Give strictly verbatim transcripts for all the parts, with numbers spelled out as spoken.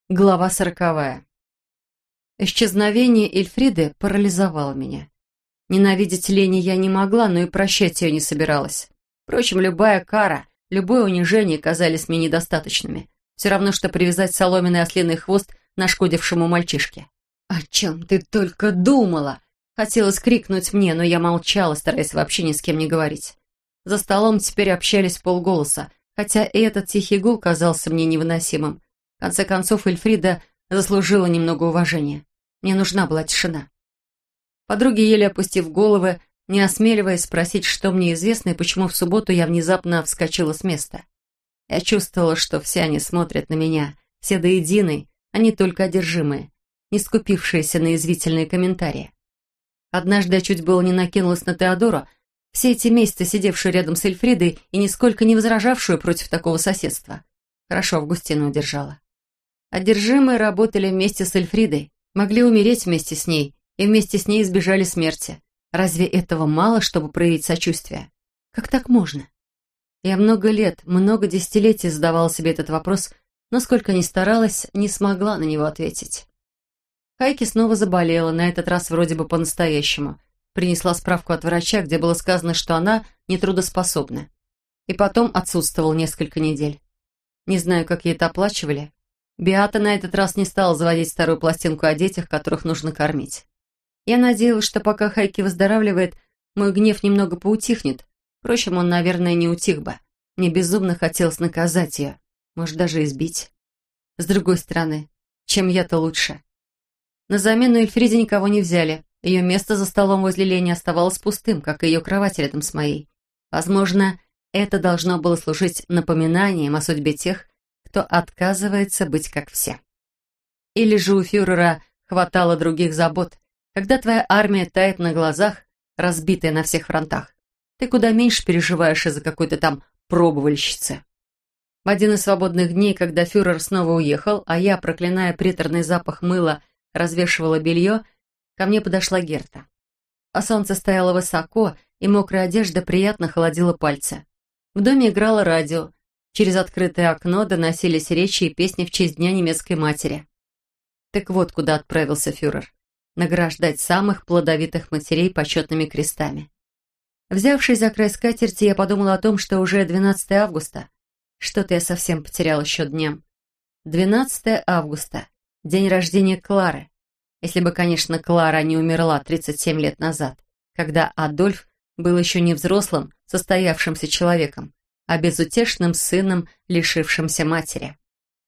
Глава сороковая. Исчезновение Эльфриды парализовало меня. Ненавидеть Лени я не могла, но и прощать ее не собиралась. Впрочем, любая кара, любое унижение казались мне недостаточными. Все равно, что привязать соломенный ослиный хвост нашкодившему мальчишке. «О чем ты только думала?» Хотелось крикнуть мне, но я молчала, стараясь вообще ни с кем не говорить. За столом теперь общались вполголоса, хотя и этот тихий гул казался мне невыносимым. В конце концов, Эльфрида заслужила немного уважения. Мне нужна была тишина. Подруги, еле опустив головы, не осмеливаясь спросить, что мне известно и почему в субботу я внезапно вскочила с места. Я чувствовала, что все они смотрят на меня, все до единой, а не только одержимые, не скупившиеся на язвительные комментарии. Однажды я чуть было не накинулась на Теодора, все эти месяцы сидевшую рядом с Эльфридой и нисколько не возражавшую против такого соседства. Хорошо Августина удержала. Одержимые работали вместе с Эльфридой, могли умереть вместе с ней и вместе с ней избежали смерти. Разве этого мало, чтобы проявить сочувствие? Как так можно? Я много лет, много десятилетий задавала себе этот вопрос, но сколько ни старалась, не смогла на него ответить. Хайки снова заболела, на этот раз вроде бы по-настоящему. Принесла справку от врача, где было сказано, что она нетрудоспособна. И потом отсутствовала несколько недель. Не знаю, как ей это оплачивали. Беата на этот раз не стала заводить старую пластинку о детях, которых нужно кормить. Я надеялась, что пока Хайки выздоравливает, мой гнев немного поутихнет. Впрочем, он, наверное, не утих бы. Мне безумно хотелось наказать ее, может, даже избить. С другой стороны, чем я-то лучше? На замену Эльфриде никого не взяли. Ее место за столом возле Лени оставалось пустым, как и ее кровать рядом с моей. Возможно, это должно было служить напоминанием о судьбе тех, кто отказывается быть как все. Или же у фюрера хватало других забот. Когда твоя армия тает на глазах, разбитая на всех фронтах, ты куда меньше переживаешь из-за какой-то там пробовальщицы. В один из свободных дней, когда фюрер снова уехал, а я, проклиная приторный запах мыла, развешивала белье, ко мне подошла Герта. А солнце стояло высоко, и мокрая одежда приятно холодила пальцы. В доме играло радио. Через открытое окно доносились речи и песни в честь Дня немецкой матери. Так вот, куда отправился фюрер. Награждать самых плодовитых матерей почетными крестами. Взявшись за край скатерти, я подумала о том, что уже двенадцатое августа. Что-то я совсем потеряла счет дням. двенадцатое августа. День рождения Клары. Если бы, конечно, Клара не умерла тридцать семь лет назад, когда Адольф был еще не взрослым, состоявшимся человеком, а безутешным сыном, лишившимся матери.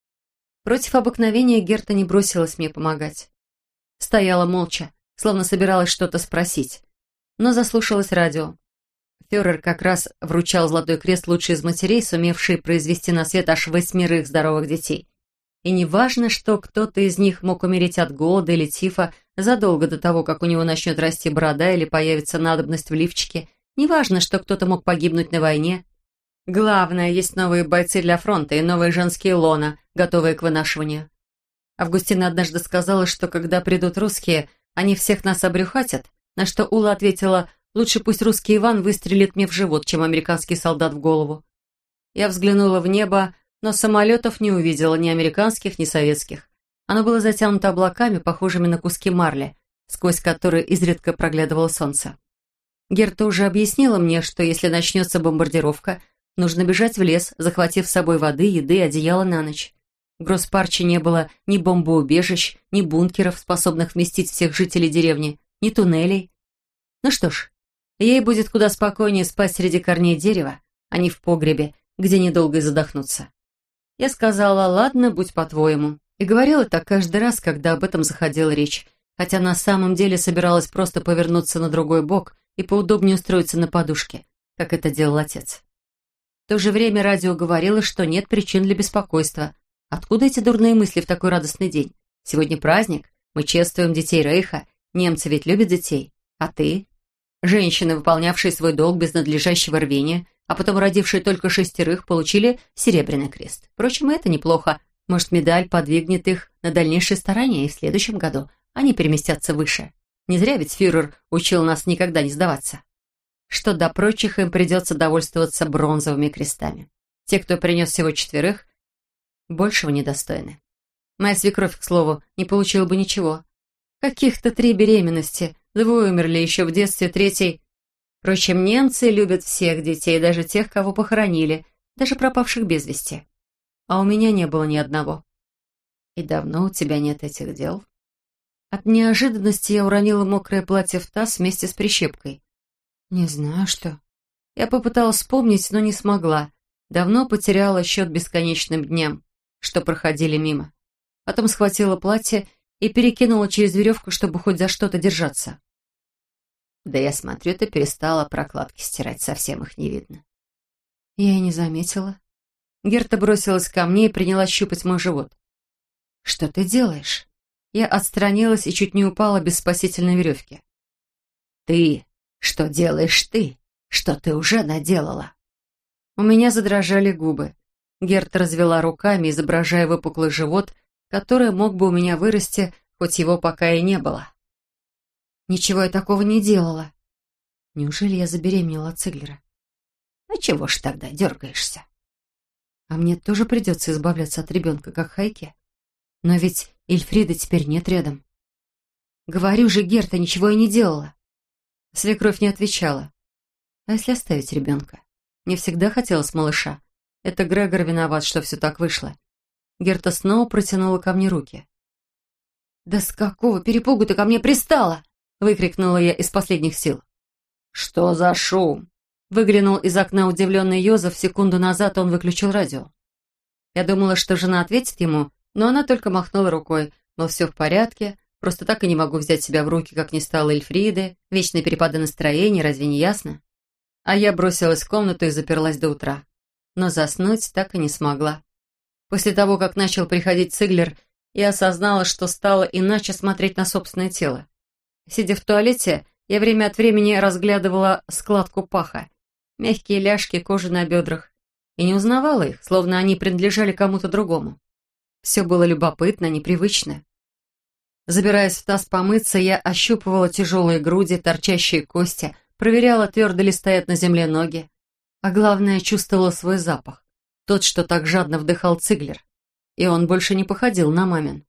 Против обыкновения Герта не бросилась мне помогать. Стояла молча, словно собиралась что-то спросить, но заслушалась радио. Фюрер как раз вручал золотой крест лучшей из матерей, сумевшей произвести на свет аж восьмерых здоровых детей. И не важно, что кто-то из них мог умереть от голода или тифа задолго до того, как у него начнет расти борода или появится надобность в лифчике. Не важно, что кто-то мог погибнуть на войне. Главное, есть новые бойцы для фронта и новые женские лона, готовые к вынашиванию. Августина однажды сказала, что когда придут русские, они всех нас обрюхатят, на что Ула ответила: «Лучше пусть русский Иван выстрелит мне в живот, чем американский солдат в голову». Я взглянула в небо, но самолетов не увидела, ни американских, ни советских. Оно было затянуто облаками, похожими на куски марли, сквозь которые изредка проглядывало солнце. Герта уже объяснила мне, что если начнется бомбардировка, нужно бежать в лес, захватив с собой воды, еды и одеяло на ночь. В Гросс-Парче не было ни бомбоубежищ, ни бункеров, способных вместить всех жителей деревни, ни туннелей. Ну что ж, ей будет куда спокойнее спать среди корней дерева, а не в погребе, где недолго и задохнуться. Я сказала: «Ладно, будь по-твоему», и говорила так каждый раз, когда об этом заходила речь, хотя на самом деле собиралась просто повернуться на другой бок и поудобнее устроиться на подушке, как это делал отец. В то же время радио говорило, что нет причин для беспокойства. Откуда эти дурные мысли в такой радостный день? Сегодня праздник, мы чествуем детей Рейха, немцы ведь любят детей. А ты? Женщины, выполнявшие свой долг без надлежащего рвения, а потом родившие только шестерых, получили серебряный крест. Впрочем, это неплохо. Может, медаль подвигнет их на дальнейшие старания, и в следующем году они переместятся выше. Не зря ведь фюрер учил нас никогда не сдаваться. Что до прочих, им придется довольствоваться бронзовыми крестами. Те, кто принес всего четверых, большего недостойны. Моя свекровь, к слову, не получила бы ничего. Каких-то три беременности, двое умерли еще в детстве, третий... Впрочем, немцы любят всех детей, даже тех, кого похоронили, даже пропавших без вести. А у меня не было ни одного. И давно у тебя нет этих дел? От неожиданности я уронила мокрое платье в таз вместе с прищепкой. Не знаю, что. Я попыталась вспомнить, но не смогла. Давно потеряла счет бесконечным дням, что проходили мимо. Потом схватила платье и перекинула через веревку, чтобы хоть за что-то держаться. Да я смотрю, ты перестала прокладки стирать, совсем их не видно. Я и не заметила. Герта бросилась ко мне и принялась щупать мой живот. Что ты делаешь? Я отстранилась и чуть не упала без спасительной веревки. Ты? Что делаешь ты? Что ты уже наделала? У меня задрожали губы. Герта развела руками, изображая выпуклый живот, который мог бы у меня вырасти, хоть его пока и не было. Ничего я такого не делала. Неужели я забеременела от Циглера? А чего ж тогда дергаешься? А мне тоже придется избавляться от ребенка, как Хайке. Но ведь Эльфриды теперь нет рядом. Говорю же, Герта, ничего я не делала. Свекровь не отвечала. А если оставить ребенка? Мне всегда хотелось малыша. Это Грегор виноват, что все так вышло. Герта снова протянула ко мне руки. «Да с какого перепугу ты ко мне пристала?» — выкрикнула я из последних сил. «Что за шум?» — выглянул из окна удивленный Йозеф. Секунду назад он выключил радио. Я думала, что жена ответит ему, но она только махнула рукой, мол, все в порядке, просто так и не могу взять себя в руки, как не стало Эльфриды, вечные перепады настроения, разве не ясно? А я бросилась в комнату и заперлась до утра. Но заснуть так и не смогла. После того, как начал приходить Циглер, я осознала, что стала иначе смотреть на собственное тело. Сидя в туалете, я время от времени разглядывала складку паха, мягкие ляжки, кожа на бедрах, и не узнавала их, словно они принадлежали кому-то другому. Все было любопытно, непривычно. Забираясь в таз помыться, я ощупывала тяжелые груди, торчащие кости, проверяла, твердо ли стоят на земле ноги, а главное, чувствовала свой запах, тот, что так жадно вдыхал Циглер, и он больше не походил на мамин.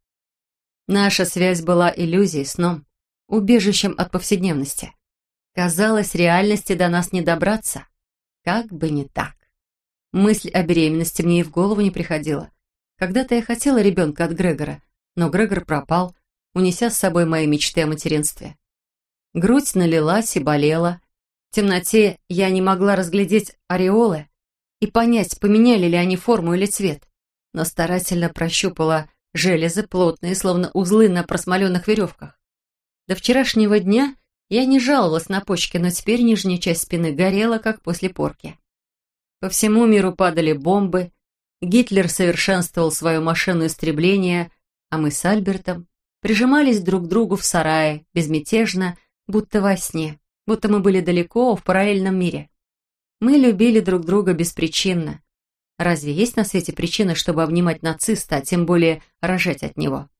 Наша связь была иллюзией, сном, убежищем от повседневности. Казалось, реальности до нас не добраться. Как бы не так. Мысль о беременности мне и в голову не приходила. Когда-то я хотела ребенка от Грегора, но Грегор пропал, унеся с собой мои мечты о материнстве. Грудь налилась и болела. В темноте я не могла разглядеть ореолы и понять, поменяли ли они форму или цвет, но старательно прощупала железы, плотные, словно узлы на просмоленных веревках. До вчерашнего дня я не жаловалась на почки, но теперь нижняя часть спины горела, как после порки. По всему миру падали бомбы, Гитлер совершенствовал свою машину истребления, а мы с Альбертом прижимались друг к другу в сарае, безмятежно, будто во сне, будто мы были далеко, в параллельном мире. Мы любили друг друга беспричинно. Разве есть на свете причина, чтобы обнимать нациста, а тем более рожать от него?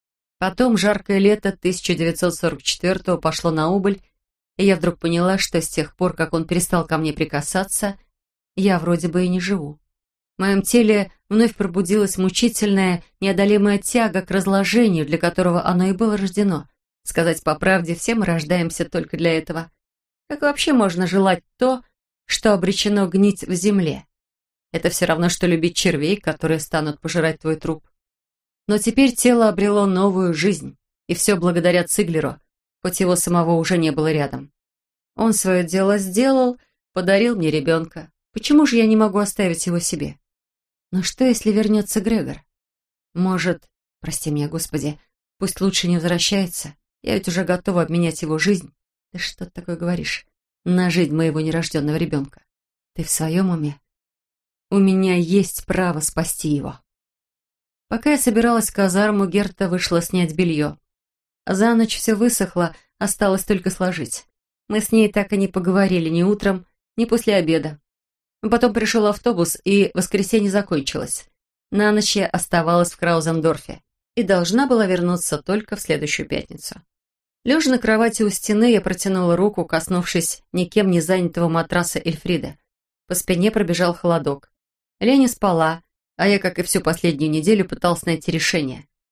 Потом жаркое лето тысяча девятьсот сорок четвёртого пошло на убыль, и я вдруг поняла, что с тех пор, как он перестал ко мне прикасаться, я вроде бы и не живу. В моем теле вновь пробудилась мучительная, неодолимая тяга к разложению, для которого оно и было рождено. Сказать по правде, все мы рождаемся только для этого. Как вообще можно желать то, что обречено гнить в земле? Это все равно, что любить червей, которые станут пожирать твой труп. Но теперь тело обрело новую жизнь, и все благодаря Циглеру, хоть его самого уже не было рядом. Он свое дело сделал, подарил мне ребенка. Почему же я не могу оставить его себе? Но что, если вернется Грегор? Может, прости меня, Господи, пусть лучше не возвращается. Я ведь уже готова обменять его жизнь. Ты что ты такое говоришь? На жизнь моего нерожденного ребенка. Ты в своем уме? У меня есть право спасти его. Пока я собиралась в казарму, Герта вышла снять белье. За ночь все высохло, осталось только сложить. Мы с ней так и не поговорили ни утром, ни после обеда. Потом пришел автобус, и воскресенье закончилось. На ночь я оставалась в Краузендорфе и должна была вернуться только в следующую пятницу. Лежа на кровати у стены, я протянула руку, коснувшись никем не занятого матраса Эльфриды. По спине пробежал холодок. Леня спала, а я, как и всю последнюю неделю, пыталась найти решение.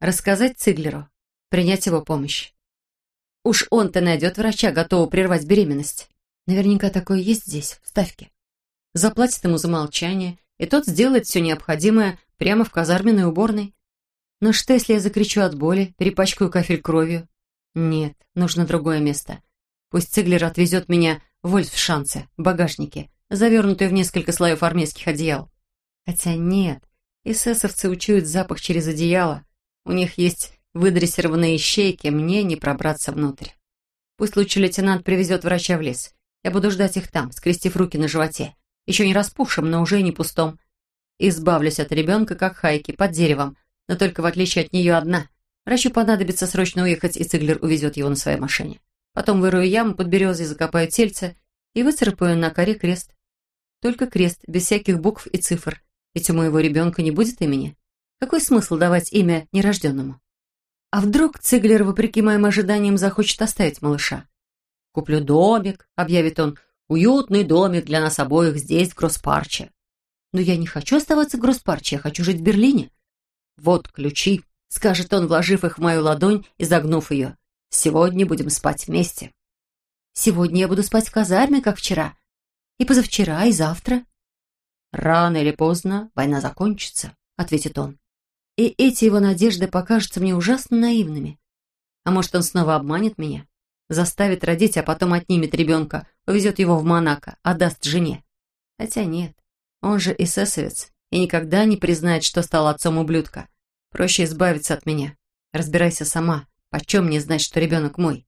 Рассказать Циглеру, принять его помощь. Уж он-то найдет врача, готового прервать беременность. Наверняка такое есть здесь, в Ставке. Заплатит ему за молчание, и тот сделает все необходимое прямо в казарменной уборной. Но что, если я закричу от боли, перепачкаю кафель кровью? Нет, нужно другое место. Пусть Циглер отвезет меня в Вольфшанце, в багажнике, завернутую в несколько слоев армейских одеял. Хотя нет, эсэсовцы учуют запах через одеяло. У них есть выдрессированные ищейки, мне не пробраться внутрь. Пусть лучше лейтенант привезет врача в лес. Я буду ждать их там, скрестив руки на животе. Еще не распухшим, но уже и не пустом. Избавлюсь от ребенка, как Хайки, под деревом, но только в отличие от нее одна. Врачу понадобится срочно уехать, и Циглер увезет его на своей машине. Потом вырою яму под березой, закопаю тельце и выцарапаю на коре крест. Только крест, без всяких букв и цифр. Ведь у моего ребенка не будет имени. Какой смысл давать имя нерожденному? А вдруг Циглер, вопреки моим ожиданиям, захочет оставить малыша? «Куплю домик», — объявит он, — «уютный домик для нас обоих здесь, в Гросспарче». Но я не хочу оставаться в Гросспарче, я хочу жить в Берлине. «Вот ключи», — скажет он, вложив их в мою ладонь и загнув ее. «Сегодня будем спать вместе». «Сегодня я буду спать в казарме, как вчера. И позавчера, и завтра». «Рано или поздно война закончится», — ответит он. И эти его надежды покажутся мне ужасно наивными. А может, он снова обманет меня? Заставит родить, а потом отнимет ребенка, повезет его в Монако, отдаст жене. Хотя нет, он же эсэсовец и никогда не признает, что стал отцом ублюдка. Проще избавиться от меня. Разбирайся сама, почем мне знать, что ребенок мой.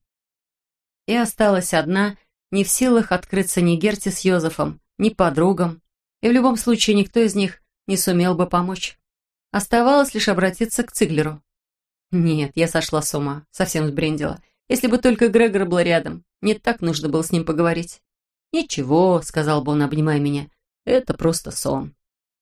И осталась одна, не в силах открыться ни Герте с Йозефом, ни подругам, и в любом случае никто из них не сумел бы помочь. Оставалось лишь обратиться к Циглеру. Нет, я сошла с ума, совсем сбрендила. Если бы только Грегор был рядом, не так нужно было с ним поговорить. «Ничего», — сказал бы он, обнимая меня, — «это просто сон».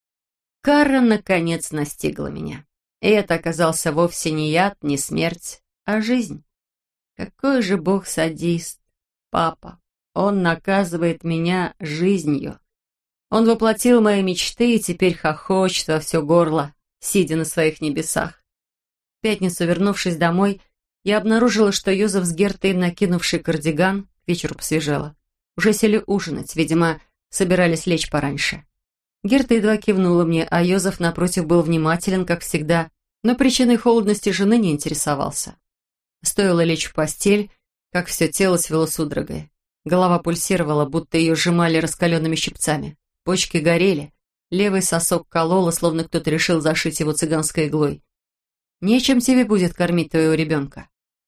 Кара, наконец, настигла меня. И это оказался вовсе не яд, не смерть, а жизнь. Какой же бог-садист, папа. Он наказывает меня жизнью. Он воплотил мои мечты и теперь хохочет во все горло, сидя на своих небесах. В пятницу, вернувшись домой, я обнаружила, что Йозеф с Гертой, накинувший кардиган, к вечеру посвежела, уже сели ужинать, видимо, собирались лечь пораньше. Герта едва кивнула мне, а Йозеф, напротив, был внимателен, как всегда, но причиной холодности жены не интересовался. Стоило лечь в постель, как все тело свело судорогой. Голова пульсировала, будто ее сжимали раскаленными щипцами. Почки горели, левый сосок кололо, словно кто-то решил зашить его цыганской иглой. Нечем тебе будет кормить твоего ребенка.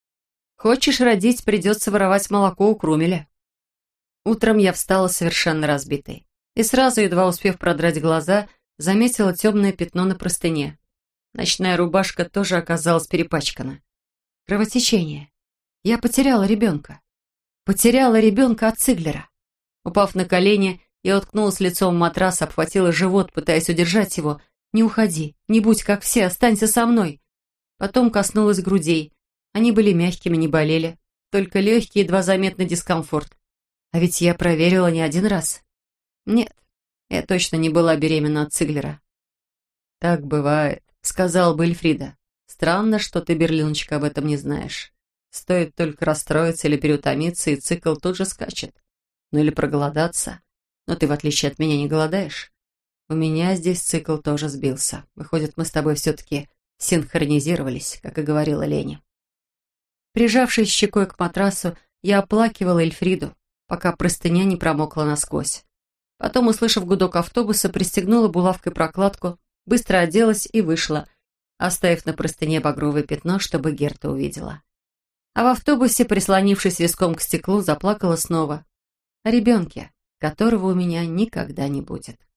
Хочешь родить, придется воровать молоко у Крумеля. Утром я встала совершенно разбитой. И сразу, едва успев продрать глаза, заметила темное пятно на простыне. Ночная рубашка тоже оказалась перепачкана. Кровотечение. Я потеряла ребенка. Потеряла ребенка от Циглера. Упав на колени, я уткнулась лицом в матрас, обхватила живот, пытаясь удержать его. «Не уходи, не будь как все, останься со мной». Потом коснулась грудей. Они были мягкими, не болели. Только легкий, едва заметный дискомфорт. А ведь я проверила не один раз. Нет, я точно не была беременна от Циглера. «Так бывает», — сказал бы Эльфрида. «Странно, что ты, Берлиночка, об этом не знаешь. Стоит только расстроиться или переутомиться, и цикл тут же скачет. Ну или проголодаться. Но ты, в отличие от меня, не голодаешь. У меня здесь цикл тоже сбился. Выходит, мы с тобой все-таки синхронизировались, как и говорила Лени». Прижавшись щекой к матрасу, я оплакивала Эльфриду, пока простыня не промокла насквозь. Потом, услышав гудок автобуса, пристегнула булавкой прокладку, быстро оделась и вышла, оставив на простыне багровое пятно, чтобы Герта увидела. А в автобусе, прислонившись виском к стеклу, заплакала снова. О ребенке, которого у меня никогда не будет.